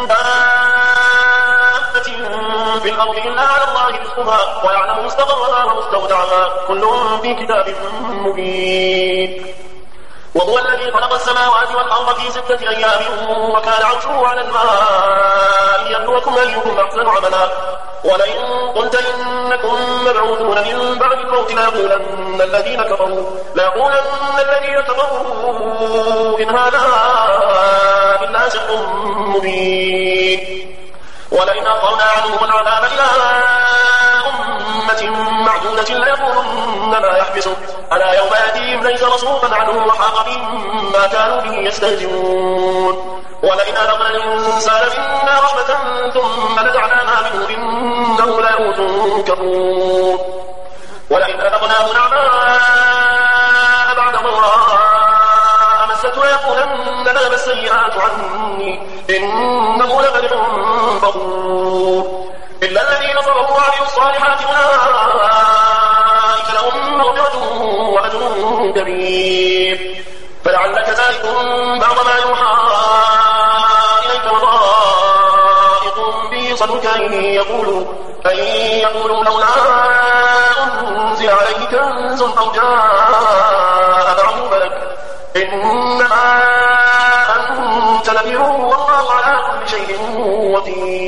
دابة في الأرض إلا على الله رزقها ويعلم مستقرها ومستودعها كل في كتاب مبين. وهو الذي خلق السماوات والأرض في 6 أيام وكان عرشه على الماء ليبلوكم أيكم أحسن عملا. ولئن قلت إنكم مبعوثون من بعد الموت ليقولن الذين كفروا إن هذا إلا سحر مبين. ولئن أخرنا عنهم العذاب إلى أمة معدودة ليقولن ما يحبسه ألا يوم يأتيهم ليس مصروفا عنهم وحاق بهم ما كانوا به يستهزئون. ولئن أذقنا الإنسان منا رحمة ثم نزعناها منه إنه ليئوس كفور. ولئن أذقناه نعماء بعد ضراء مسته ليقولن ذهب السيئات عني إنه لفرح فخور. إلا الذين صبروا وعملوا الصالحات أولئك لهم مغفرة وأجر كبير. فلعلك تارك بعض ما يوحى إليك وضائق به صدرك أن يقولوا لولا أنزل عليه كنز أو جاء معه ملك إنما أنت نذير والله على كل شيء وكيل.